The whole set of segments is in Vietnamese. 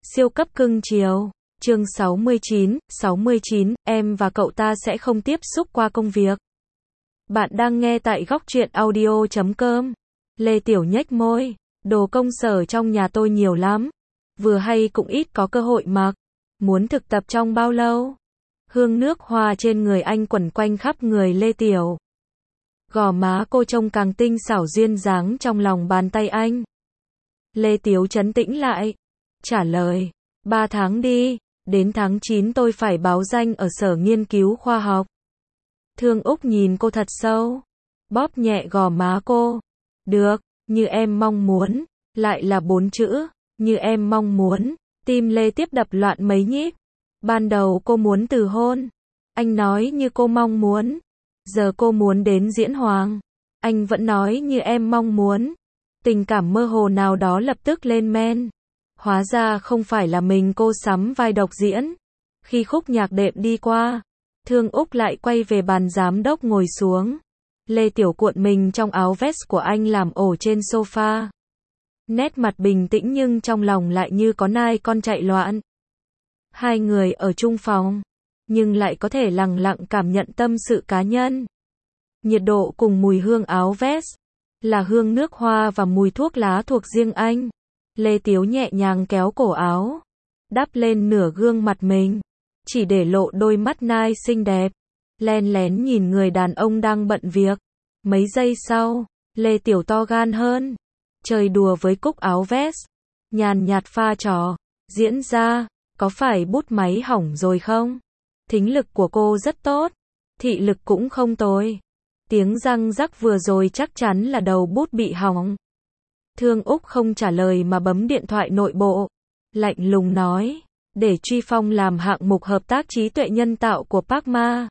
Siêu cấp cưng chiều. Chương 69, em và cậu ta sẽ không tiếp xúc qua công việc. Bạn đang nghe tại góc truyện audio.com. Lê Tiểu nhếch môi. Đồ công sở trong nhà tôi nhiều lắm. Vừa hay cũng ít có cơ hội mặc. Muốn thực tập trong bao lâu? Hương nước hoa trên người anh quẩn quanh khắp người Lê Tiểu. Gò má cô trông càng tinh xảo duyên dáng trong lòng bàn tay anh. Lê Tiểu trấn tĩnh lại. Trả lời. 3 tháng đi, đến tháng 9 tôi phải báo danh ở sở nghiên cứu khoa học. Thương Úc nhìn cô thật sâu. Bóp nhẹ gò má cô. Được, như em mong muốn. Lại là 4 chữ. Như em mong muốn. Tim Lê tiếp đập loạn mấy nhịp. Ban đầu cô muốn từ hôn. Anh nói như cô mong muốn. Giờ cô muốn đến diễn hoàng. Anh vẫn nói như em mong muốn. Tình cảm mơ hồ nào đó lập tức lên men. Hóa ra không phải là mình cô sắm vai độc diễn. Khi khúc nhạc đệm đi qua, Thương Úc lại quay về bàn giám đốc ngồi xuống. Lê Tiểu cuộn mình trong áo vest của anh làm ổ trên sofa. Nét mặt bình tĩnh nhưng trong lòng lại như có nai con chạy loạn. Hai người ở chung phòng, nhưng lại có thể lặng lặng cảm nhận tâm sự cá nhân. Nhiệt độ cùng mùi hương áo vest, là hương nước hoa và mùi thuốc lá thuộc riêng anh. Lê Tiếu nhẹ nhàng kéo cổ áo, đắp lên nửa gương mặt mình, chỉ để lộ đôi mắt nai xinh đẹp, len lén nhìn người đàn ông đang bận việc. Mấy giây sau, Lê Tiểu to gan hơn, chơi đùa với cúc áo vest, nhàn nhạt pha trò, diễn ra, có phải bút máy hỏng rồi không? Thính lực của cô rất tốt, thị lực cũng không tồi. Tiếng răng rắc vừa rồi chắc chắn là đầu bút bị hỏng. Thương Úc không trả lời mà bấm điện thoại nội bộ. Lạnh lùng nói, để Truy Phong làm hạng mục hợp tác trí tuệ nhân tạo của Park Ma.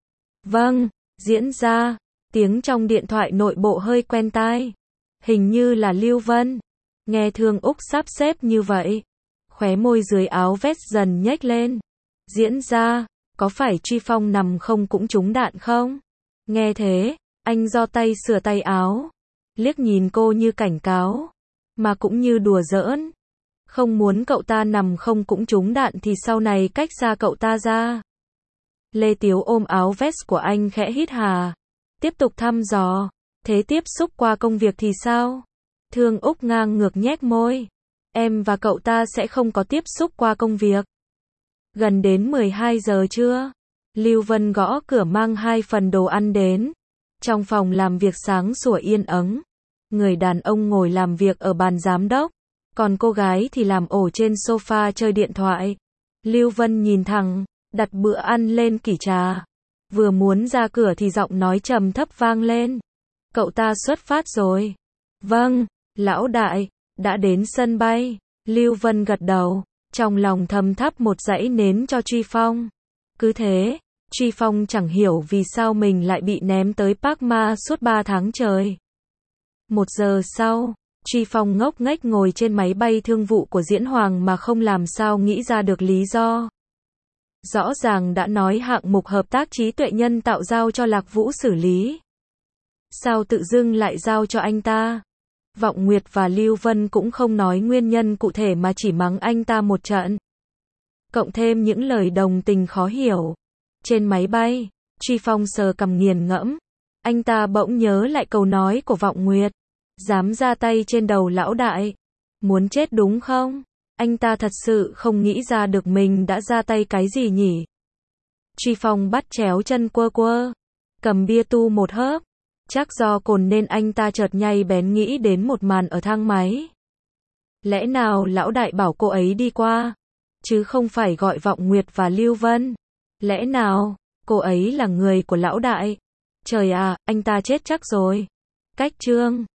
Vâng, diễn ra. Tiếng trong điện thoại nội bộ hơi quen tai. Hình như là Lưu Vân. Nghe Thương Úc sắp xếp như vậy, khóe môi dưới áo vest dần nhếch lên. Diễn ra, có phải Truy Phong nằm không cũng trúng đạn không? Nghe thế, anh giơ tay sửa tay áo. Liếc nhìn cô như cảnh cáo, mà cũng như đùa giỡn. Không muốn cậu ta nằm không cũng trúng đạn thì sau này cách xa cậu ta ra. Lê Tiếu ôm áo vest của anh khẽ hít hà. Tiếp tục thăm dò. Thế tiếp xúc qua công việc thì sao? Thương Úc ngang ngược nhếch môi. Em và cậu ta sẽ không có tiếp xúc qua công việc. Gần đến 12 giờ trưa, Lưu Vân gõ cửa mang 2 phần đồ ăn đến. Trong phòng làm việc sáng sủa yên ắng, người đàn ông ngồi làm việc ở bàn giám đốc, còn cô gái thì làm ổ trên sofa chơi điện thoại. Lưu Vân nhìn thẳng, đặt bữa ăn lên kỷ trà. Vừa muốn ra cửa thì giọng nói trầm thấp vang lên. Cậu ta xuất phát rồi. Vâng, lão đại, đã đến sân bay. Lưu Vân gật đầu, trong lòng thầm thắp một dãy nến cho Truy Phong. Cứ thế, Truy Phong chẳng hiểu vì sao mình lại bị ném tới Park Ma suốt 3 tháng trời. 1 giờ sau, Truy Phong ngốc nghếch ngồi trên máy bay thương vụ của Diễn Hoàng mà không làm sao nghĩ ra được lý do. Rõ ràng đã nói hạng mục hợp tác trí tuệ nhân tạo giao cho Lạc Vũ xử lý. Sao tự dưng lại giao cho anh ta? Vọng Nguyệt và Lưu Vân cũng không nói nguyên nhân cụ thể mà chỉ mắng anh ta một trận. Cộng thêm những lời đồng tình khó hiểu. Trên máy bay, Truy Phong sờ cằm nghiền ngẫm. Anh ta bỗng nhớ lại câu nói của Vọng Nguyệt. Dám ra tay trên đầu lão đại. Muốn chết đúng không? Anh ta thật sự không nghĩ ra được mình đã ra tay cái gì nhỉ? Truy Phong bắt chéo chân quơ quơ. Cầm bia tu một hớp. Chắc do cồn nên anh ta chợt nhạy bén nghĩ đến một màn ở thang máy. Lẽ nào lão đại bảo cô ấy đi qua, chứ không phải gọi Vọng Nguyệt và Lưu Vân? Lẽ nào, cô ấy là người của lão đại? Trời à, anh ta chết chắc rồi. Cách chương